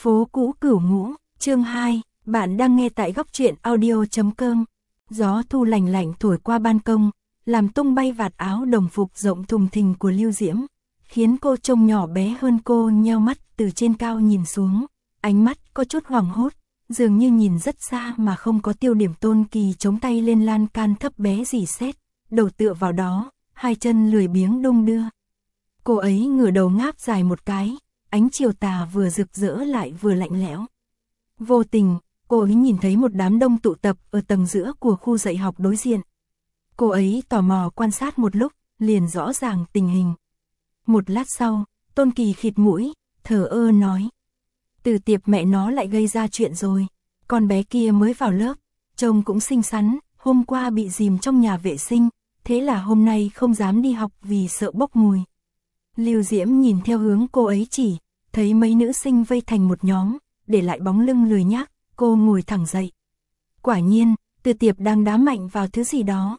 Phố cũ Cửu Ngũ, chương 2, bạn đang nghe tại góc truyện audio.com. Gió thu lành lạnh thổi qua ban công, làm tung bay vạt áo đồng phục rộng thùng thình của Lưu Diễm, khiến cô trông nhỏ bé hơn. Cô nheo mắt từ trên cao nhìn xuống, ánh mắt có chút hoảng hốt, dường như nhìn rất xa mà không có tiêu điểm. Tôn Kỳ chống tay lên lan can thấp bé rỉ sét, đầu tựa vào đó, hai chân lười biếng đung đưa. Cô ấy ngửa đầu ngáp dài một cái, ánh chiều tà vừa rực rỡ lại vừa lạnh lẽo. Vô tình, cô ấy nhìn thấy một đám đông tụ tập ở tầng giữa của khu dạy học đối diện. Cô ấy tò mò quan sát một lúc, liền rõ ràng tình hình. Một lát sau, Tôn Kỳ khịt mũi, thờ ơ nói: Từ Tiệp mẹ nó lại gây ra chuyện rồi. Con bé kia mới vào lớp, trông cũng xinh xắn, hôm qua bị dìm trong nhà vệ sinh, thế là hôm nay không dám đi học vì sợ bốc mùi. Lưu Diễm nhìn theo hướng cô ấy chỉ, thấy mấy nữ sinh vây thành một nhóm, để lại bóng lưng lười nhác, cô ngồi thẳng dậy. Quả nhiên, Từ Tiệp đang đá mạnh vào thứ gì đó.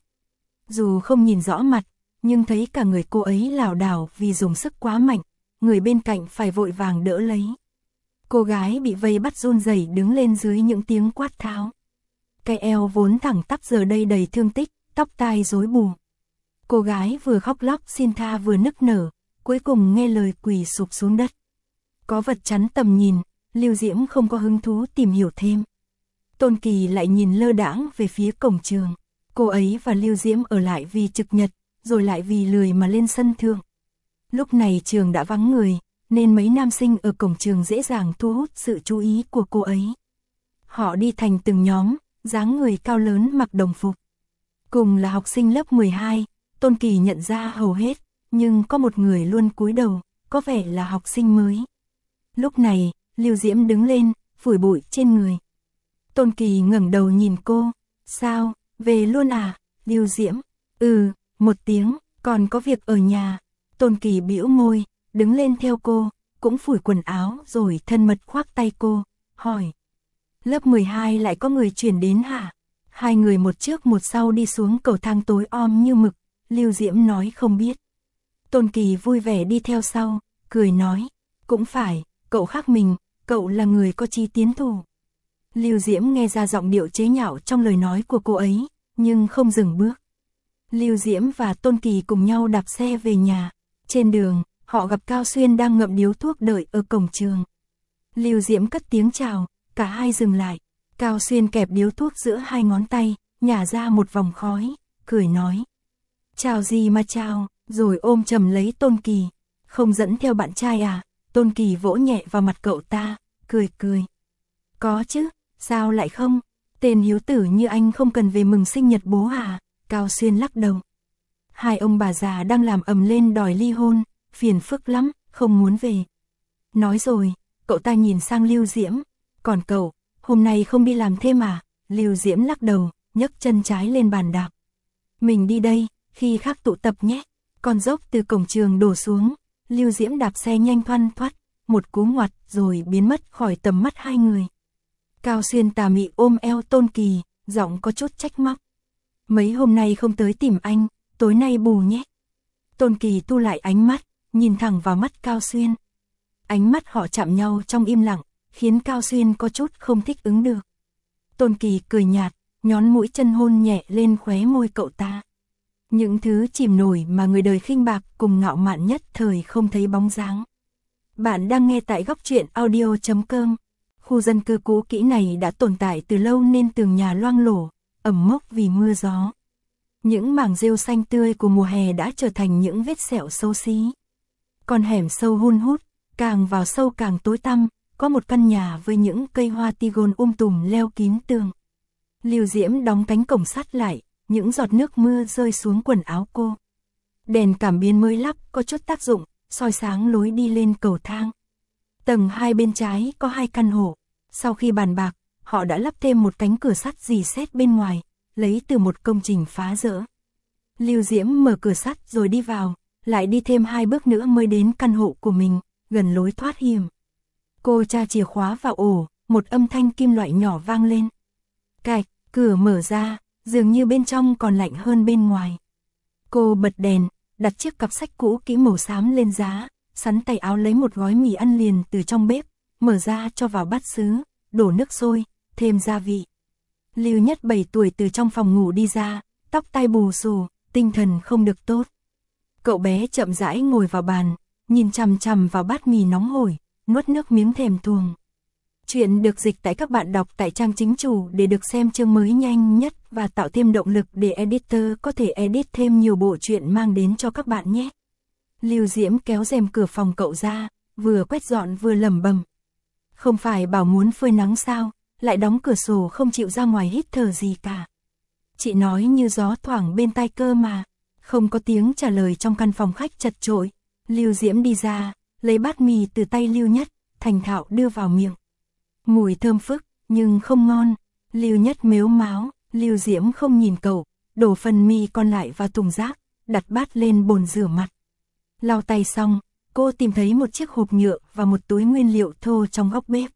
Dù không nhìn rõ mặt, nhưng thấy cả người cô ấy lảo đảo vì dùng sức quá mạnh, người bên cạnh phải vội vàng đỡ lấy. Cô gái bị vây bắt run rẩy đứng lên dưới những tiếng quát tháo. Cái eo vốn thẳng tắp giờ đây đầy thương tích, tóc tai rối bù. Cô gái vừa khóc lóc xin tha vừa nức nở, cuối cùng nghe lời quỳ sụp xuống đất. Có vật chắn tầm nhìn, Lưu Diễm không có hứng thú tìm hiểu thêm. Tôn Kỳ lại nhìn lơ đãng về phía cổng trường. Cô ấy và Lưu Diễm ở lại vì trực nhật, rồi lại vì lười mà lên sân thượng. Lúc này trường đã vắng người, nên mấy nam sinh ở cổng trường dễ dàng thu hút sự chú ý của cô ấy. Họ đi thành từng nhóm, dáng người cao lớn mặc đồng phục. Cùng là học sinh lớp 12, Tôn Kỳ nhận ra hầu hết, nhưng có một người luôn cúi đầu, có vẻ là học sinh mới. Lúc này, Lưu Diễm đứng lên, phủi bụi trên người. Tôn Kỳ ngẩng đầu nhìn cô, sao, về luôn à? Lưu Diễm, một tiếng, còn có việc ở nhà. Tôn Kỳ bĩu môi, đứng lên theo cô, cũng phủi quần áo rồi thân mật khoác tay cô, hỏi. Lớp 12 lại có người chuyển đến hả? Hai người một trước một sau đi xuống cầu thang tối om như mực, Lưu Diễm nói không biết. Tôn Kỳ vui vẻ đi theo sau, cười nói, cũng phải, cậu khác mình, cậu là người có chí tiến thủ. Lưu Diễm nghe ra giọng điệu chế nhạo trong lời nói của cô ấy, nhưng không dừng bước. Lưu Diễm và Tôn Kỳ cùng nhau đạp xe về nhà. Trên đường, họ gặp Cao Xuyên đang ngậm điếu thuốc đợi ở cổng trường. Lưu Diễm cất tiếng chào, cả hai dừng lại. Cao Xuyên kẹp điếu thuốc giữa hai ngón tay, nhả ra một vòng khói, cười nói. Chào gì mà chào, rồi ôm chầm lấy Tôn Kỳ. Không dẫn theo bạn trai à? Tôn Kỳ vỗ nhẹ vào mặt cậu ta, cười cười. Có chứ, sao lại không? Tên hiếu tử như anh không cần về mừng sinh nhật bố à? Cao Xuyên lắc đầu. Hai ông bà già đang làm ầm lên đòi ly hôn, phiền phức lắm, không muốn về. Nói rồi, cậu ta nhìn sang Lưu Diễm. Còn cậu, hôm nay không đi làm thêm à? Lưu Diễm lắc đầu, nhấc chân trái lên bàn đạp. Mình đi đây, khi khác tụ tập nhé. Con dốc từ cổng trường đổ xuống, Lưu Diễm đạp xe nhanh thoăn thoắt, một cú ngoặt rồi biến mất khỏi tầm mắt hai người. Cao Xuyên tà mị ôm eo Tôn Kỳ, giọng có chút trách móc. Mấy hôm nay không tới tìm anh, tối nay bù nhé. Tôn Kỳ thu lại ánh mắt, nhìn thẳng vào mắt Cao Xuyên. Ánh mắt họ chạm nhau trong im lặng, khiến Cao Xuyên có chút không thích ứng được. Tôn Kỳ cười nhạt, nhón mũi chân hôn nhẹ lên khóe môi cậu ta. Những thứ chìm nổi mà người đời khinh bạc cùng ngạo mạn nhất thời không thấy bóng dáng. Bạn đang nghe tại góc truyện audio.com. Khu dân cư cũ kỹ này đã tồn tại từ lâu nên tường nhà loang lổ, ẩm mốc vì mưa gió. Những mảng rêu xanh tươi của mùa hè đã trở thành những vết sẹo xấu xí. Con hẻm sâu hun hút, càng vào sâu càng tối tăm, có một căn nhà với những cây hoa tigon tùm leo kín tường. Lưu Diễm đóng cánh cổng sắt lại, những giọt nước mưa rơi xuống quần áo cô. Đèn cảm biến mới lắp có chút tác dụng, soi sáng lối đi lên cầu thang. Tầng 2 bên trái có 2 căn hộ, sau khi bàn bạc, họ đã lắp thêm một cánh cửa sắt rỉ sét bên ngoài, lấy từ một công trình phá rỡ. Lưu Diễm mở cửa sắt rồi đi vào, lại đi thêm 2 bước nữa mới đến căn hộ của mình, gần lối thoát hiểm. Cô tra chìa khóa vào ổ, một âm thanh kim loại nhỏ vang lên. Cạch, cửa mở ra, dường như bên trong còn lạnh hơn bên ngoài. Cô bật đèn, đặt chiếc cặp sách cũ kỹ màu xám lên giá, sắn tay áo lấy một gói mì ăn liền từ trong bếp, mở ra cho vào bát sứ, đổ nước sôi, thêm gia vị. Lưu Nhất 7 tuổi từ trong phòng ngủ đi ra, tóc tai bù xù, tinh thần không được tốt. Cậu bé chậm rãi ngồi vào bàn, nhìn chằm chằm vào bát mì nóng hổi, nuốt nước miếng thèm thuồng. Chuyện được dịch tại các bạn đọc tại trang chính chủ để được xem chương mới nhanh nhất và tạo thêm động lực để editor có thể edit thêm nhiều bộ truyện mang đến cho các bạn nhé. Lưu Diễm kéo rèm cửa phòng cậu ra, vừa quét dọn vừa lẩm bẩm. Không phải bảo muốn phơi nắng sao, lại đóng cửa sổ không chịu ra ngoài hít thở gì cả. Chị nói như gió thoảng bên tai cơ mà. Không có tiếng trả lời trong căn phòng khách chật chội. Lưu Diễm đi ra, lấy bát mì từ tay Lưu Nhất, thành thạo đưa vào miệng. Mùi thơm phức, nhưng không ngon. Lưu Nhất mếu máo, Lưu Diễm không nhìn cậu, đổ phần mì còn lại vào thùng rác, đặt bát lên bồn rửa mặt. Lau tay xong, cô tìm thấy một chiếc hộp nhựa và một túi nguyên liệu thô trong góc bếp.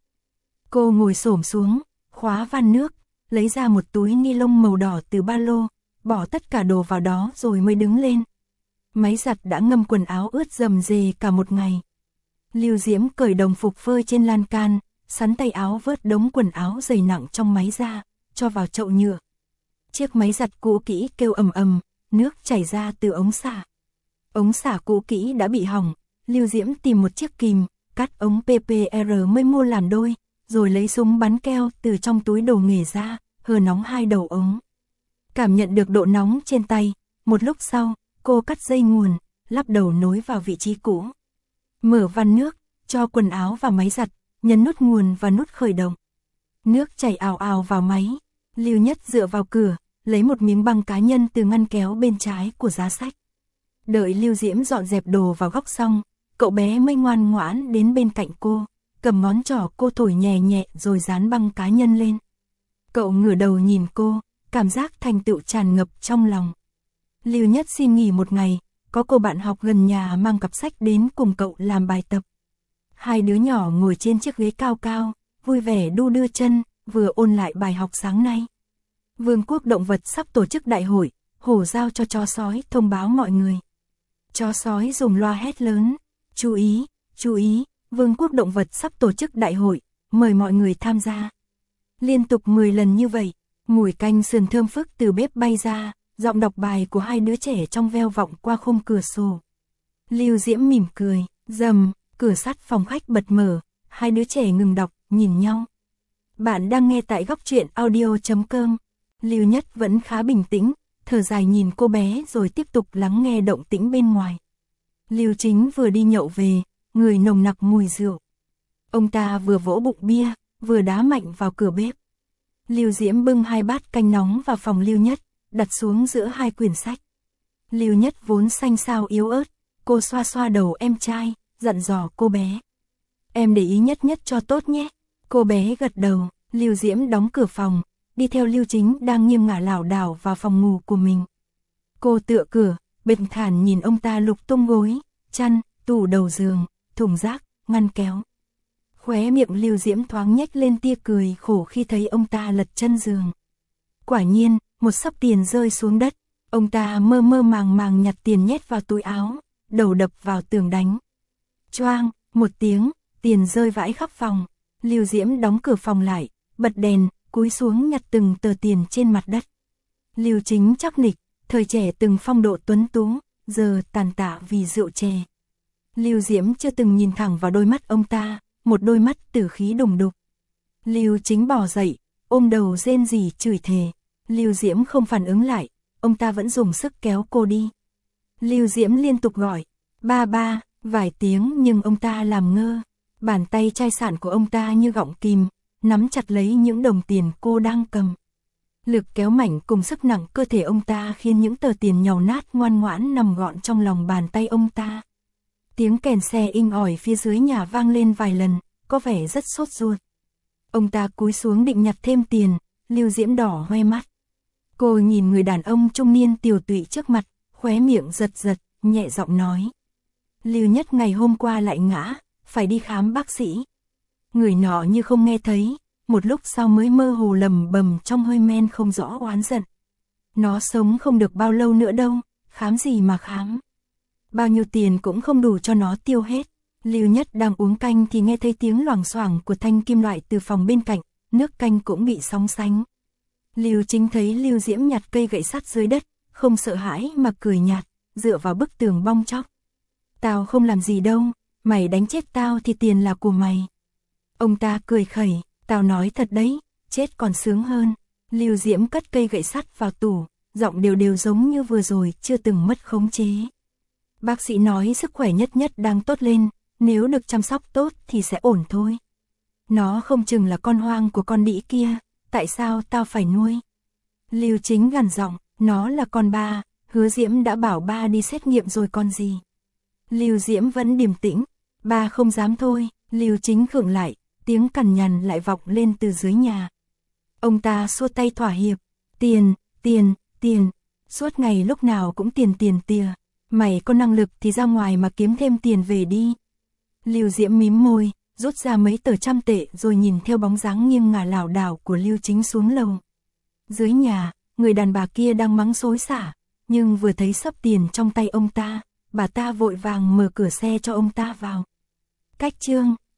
Cô ngồi xổm xuống, khóa van nước, lấy ra một túi ni lông màu đỏ từ ba lô, bỏ tất cả đồ vào đó rồi mới đứng lên. Máy giặt đã ngâm quần áo ướt rầm rề cả một ngày. Lưu Diễm cởi đồng phục phơi trên lan can, sắn tay áo vớt đống quần áo dày nặng trong máy ra, cho vào chậu nhựa. Chiếc máy giặt cũ kỹ kêu ầm ầm, nước chảy ra từ ống xả. Ống xả cũ kỹ đã bị hỏng, Lưu Diễm tìm một chiếc kìm, cắt ống PPR mới mua làm đôi, rồi lấy súng bắn keo từ trong túi đồ nghề ra, hơ nóng hai đầu ống. Cảm nhận được độ nóng trên tay, một lúc sau, cô cắt dây nguồn, lắp đầu nối vào vị trí cũ. Mở van nước, cho quần áo vào máy giặt, nhấn nút nguồn và nút khởi động. Nước chảy ào ào vào máy. Lưu Nhất dựa vào cửa, lấy một miếng băng cá nhân từ ngăn kéo bên trái của giá sách. Đợi Lưu Diễm dọn dẹp đồ vào góc xong, cậu bé mới ngoan ngoãn đến bên cạnh cô, cầm ngón trỏ cô thổi nhẹ nhẹ rồi dán băng cá nhân lên. Cậu ngửa đầu nhìn cô, cảm giác thành tựu tràn ngập trong lòng. Lưu Nhất xin nghỉ một ngày, có cô bạn học gần nhà mang cặp sách đến cùng cậu làm bài tập. Hai đứa nhỏ ngồi trên chiếc ghế cao cao, vui vẻ đu đưa chân, vừa ôn lại bài học sáng nay. Vương quốc động vật sắp tổ chức đại hội, hổ giao cho chó sói thông báo mọi người. Chó sói dùng loa hét lớn, chú ý, Vương quốc động vật sắp tổ chức đại hội, mời mọi người tham gia. Liên tục 10 lần như vậy, mùi canh sườn thơm phức từ bếp bay ra, giọng đọc bài của hai đứa trẻ trong veo vọng qua khung cửa sổ. Lưu Diễm mỉm cười, rầm, cửa sắt phòng khách bật mở, hai đứa trẻ ngừng đọc, nhìn nhau. Bạn đang nghe tại góc truyện audio.com. Lưu Nhất vẫn khá bình tĩnh, thở dài nhìn cô bé rồi tiếp tục lắng nghe động tĩnh bên ngoài. Lưu Chính vừa đi nhậu về, người nồng nặc mùi rượu. Ông ta vừa vỗ bụng bia, vừa đá mạnh vào cửa bếp. Lưu Diễm bưng hai bát canh nóng vào phòng Lưu Nhất, đặt xuống giữa hai quyển sách. Lưu Nhất vốn xanh xao yếu ớt, cô xoa xoa đầu em trai, dặn dò cô bé. Em để ý nhất cho tốt nhé. Cô bé gật đầu, Lưu Diễm đóng cửa phòng, đi theo Lưu Chính đang nghiêng ngả lảo đảo vào phòng ngủ của mình. Cô tựa cửa, bình thản nhìn ông ta lục tung gối, chăn, tủ đầu giường, thùng rác, ngăn kéo. Khóe miệng Lưu Diễm thoáng nhếch lên tia cười khổ khi thấy ông ta lật chân giường. Quả nhiên, một xấp tiền rơi xuống đất, ông ta mơ mơ màng màng nhặt tiền nhét vào túi áo, đầu đập vào tường đánh. Choang, một tiếng, tiền rơi vãi khắp phòng. Lưu Diễm đóng cửa phòng lại, bật đèn, cúi xuống nhặt từng tờ tiền trên mặt đất. Lưu Chính chắc nịch, thời trẻ từng phong độ tuấn tú, giờ tàn tạ vì rượu chè. Lưu Diễm chưa từng nhìn thẳng vào đôi mắt ông ta, một đôi mắt tử khí đùng đục. Lưu Chính bò dậy, ôm đầu rên rỉ chửi thề. Lưu Diễm không phản ứng lại, ông ta vẫn dùng sức kéo cô đi. Lưu Diễm liên tục gọi, ba, vài tiếng nhưng ông ta làm ngơ. Bàn tay chai sạn của ông ta như gọng kìm, nắm chặt lấy những đồng tiền cô đang cầm. Lực kéo mạnh cùng sức nặng cơ thể ông ta khiến những tờ tiền nhàu nát ngoan ngoãn nằm gọn trong lòng bàn tay ông ta. Tiếng kèn xe inh ỏi phía dưới nhà vang lên vài lần, có vẻ rất sốt ruột. Ông ta cúi xuống định nhặt thêm tiền, Lưu Diễm đỏ hoe mắt. Cô nhìn người đàn ông trung niên tiều tụy trước mặt, khóe miệng giật giật, nhẹ giọng nói. Lưu Nhất ngày hôm qua lại ngã, phải đi khám bác sĩ. Người nọ như không nghe thấy, một lúc sau mới mơ hồ lầm bầm trong hơi men không rõ oán giận. Nó sống không được bao lâu nữa đâu, khám gì mà khám. Bao nhiêu tiền cũng không đủ cho nó tiêu hết. Lưu Nhất đang uống canh thì nghe thấy tiếng loảng xoảng của thanh kim loại từ phòng bên cạnh, nước canh cũng bị sóng sánh. Lưu Chính thấy Lưu Diễm nhặt cây gậy sắt dưới đất, không sợ hãi mà cười nhạt, dựa vào bức tường bong chóc. Tao không làm gì đâu, mày đánh chết tao thì tiền là của mày. Ông ta cười khẩy, tao nói thật đấy, chết còn sướng hơn. Lưu Diễm cất cây gậy sắt vào tủ, giọng đều đều giống như vừa rồi, chưa từng mất khống chế. Bác sĩ nói sức khỏe Nhất Nhất đang tốt lên, nếu được chăm sóc tốt thì sẽ ổn thôi. Nó không chừng là con hoang của con đĩ kia, tại sao tao phải nuôi? Lưu Chính gằn giọng, nó là con ba, Hứa Diễm đã bảo ba đi xét nghiệm rồi còn gì. Lưu Diễm vẫn điềm tĩnh, ba không dám thôi. Lưu Chính khựng lại, tiếng cằn nhằn lại vọng lên từ dưới nhà. Ông ta xua tay thỏa hiệp, tiền, tiền, tiền, suốt ngày lúc nào cũng tiền tiền tìa, mày có năng lực thì ra ngoài mà kiếm thêm tiền về đi. Lưu Diễm mím môi, rút ra mấy tờ 100 tệ rồi nhìn theo bóng dáng nghiêng ngả lảo đảo của Lưu Chính xuống lầu. Dưới nhà, người đàn bà kia đang mắng xối xả, nhưng vừa thấy xấp tiền trong tay ông ta, bà ta vội vàng mở cửa xe cho ông ta vào. Cách chương